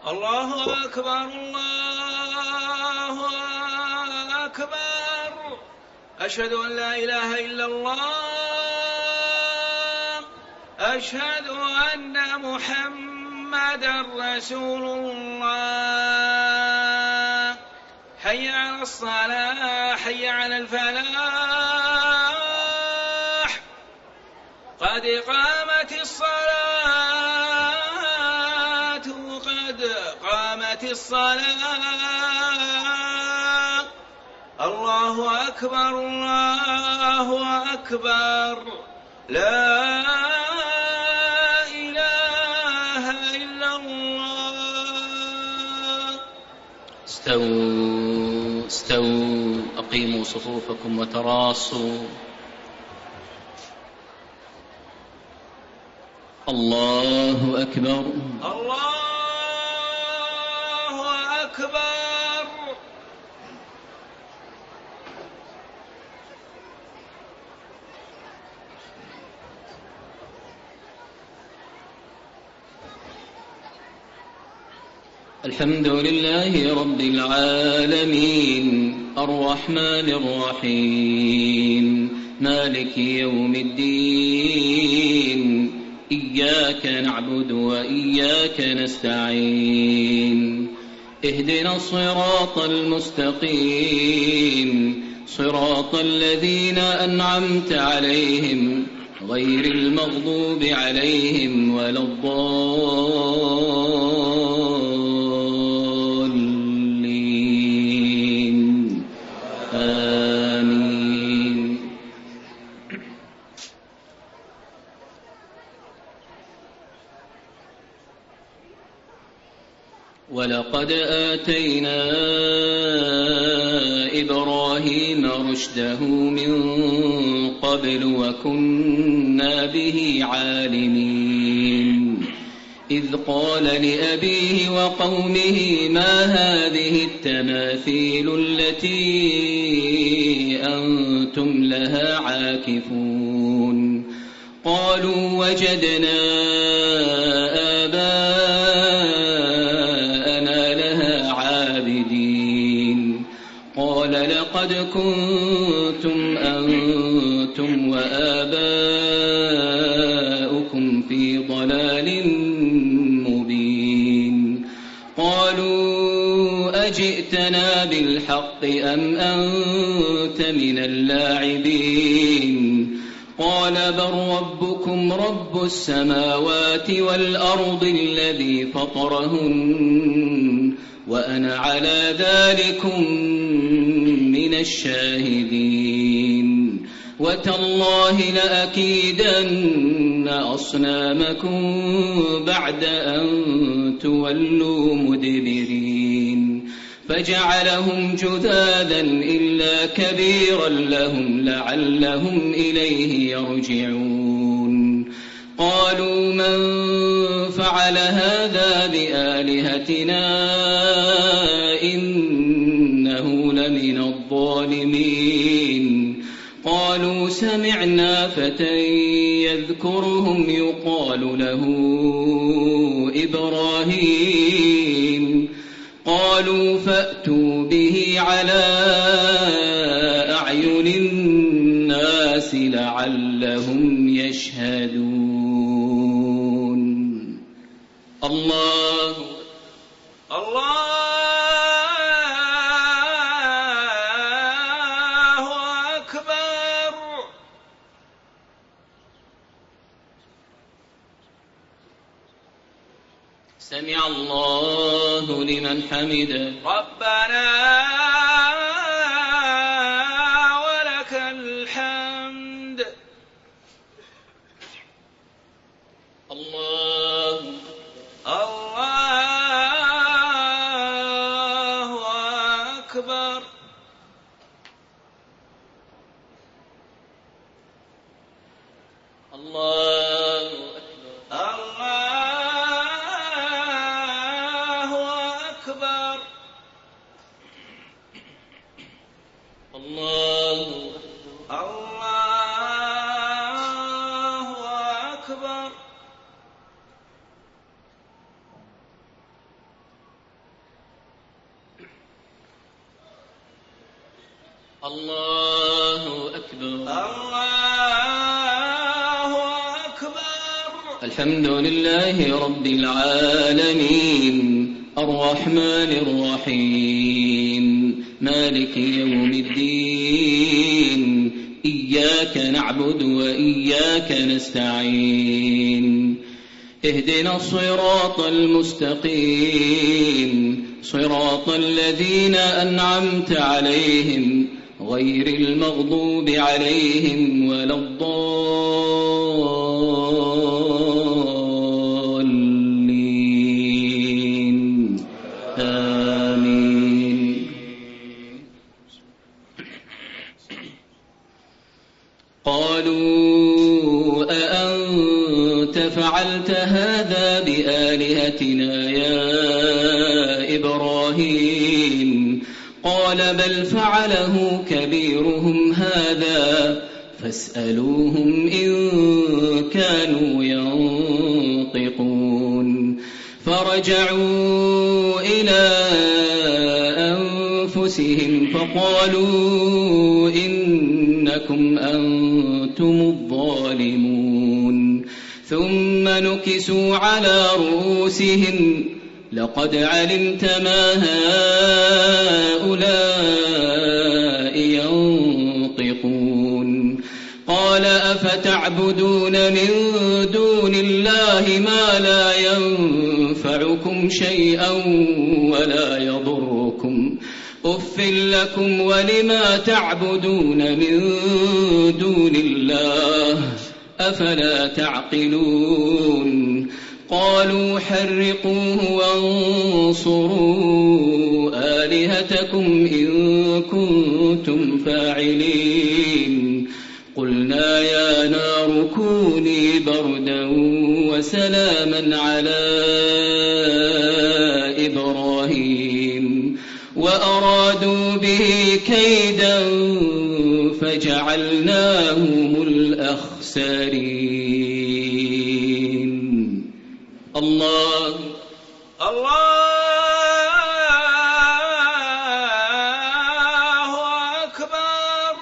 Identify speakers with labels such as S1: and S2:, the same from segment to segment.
S1: الله أكبر الله أكبر. أشهد أن لا إله إلا الله. أشهد أن محمدًا رسول الله. حي على الصلاة حي على الفلاح. قد قامت الصلاة قد قامت الصلاة. الله أكبر الله أكبر. لا إله إلا الله.
S2: استووا استووا أقيموا صفوفكم وتراصوا. الله أكبر
S1: الله أكبر.
S2: الحمد لله رب العالمين الرحمن الرحيم مالك يوم الدين. إياك نعبد وإياك نستعين. اهدنا الصراط المستقيم صراط الذين أنعمت عليهم غير المغضوب عليهم ولا الضالين. آمين. ولقد آتينا إبراهيم رشده من قبل وكنا به عالمين. إذ قال لأبيه وقومه ما هذه التماثيل التي أنتم لها عاكفون. قالوا وجدنا آباءنا لها عابدين. قال لقد كنتم أنتم وآباؤكم في ضلال مبين. قالوا أجئتنا بالحق أم أنت من اللاعبين. قال بل ربكم رب السماوات والأرض الذي فطرهن وأنا على ذلكم من الشاهدين. وتالله لأكيدن أصنامكم بعد أن تولوا مدبرين. فجعلهم جذاذا إلا كبيرا لهم لعلهم إليه يرجعون. قالوا من فعل هذا بآلهتنا إنه لمن الظالمين. قالوا سمعنا فتى يذكرهم يقال له إبراهيم. قالوا فأتوا به على أعين الناس لعلهم يشهدون. الله
S1: أكبر.
S2: سمع الله لمن حمده.
S1: ربنا ولك الحمد.
S2: الله
S1: أكبر.
S2: الله
S1: أكبر.
S2: الله أكبر.
S1: الله أكبر.
S2: الحمد لله رب العالمين الرحمن الرحيم مالك يوم الدين إياك نعبد وإياك نستعين اهدنا الصراط المستقيم صراط الذين أنعمت عليهم غير المغضوب عليهم ولا الضالين آمين. قالوا أأنت فعلت هذا بآلهتنا يا إبراهيم قال بل فعله كبيرهم هذا فاسألوهم إن كانوا ينطقون فرجعوا إلى أنفسهم فقالوا إنكم أنتم الظالمون ثم نكسوا على رؤوسهم لقد علمت ما هؤلاء ينطقون قال أفتعبدون من دون الله ما لا ينفعكم شيئا ولا يضركم أف لكم ولما تعبدون من دون الله أفلا تعقلون قالوا حرقوه وانصروا آلهتكم إن كنتم فاعلين قلنا يا نار كوني بردا وسلاما على إبراهيم وأرادوا به كيدا فجعلناهم الأخسرين. الله
S1: أكبر.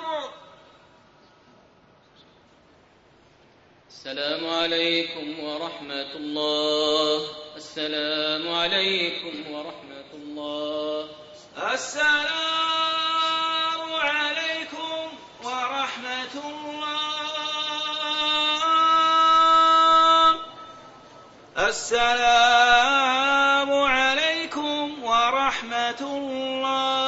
S2: السلام عليكم ورحمة الله. السلام عليكم ورحمة الله.
S1: السلام عليكم ورحمة الله. السلام عليكم ورحمة الله.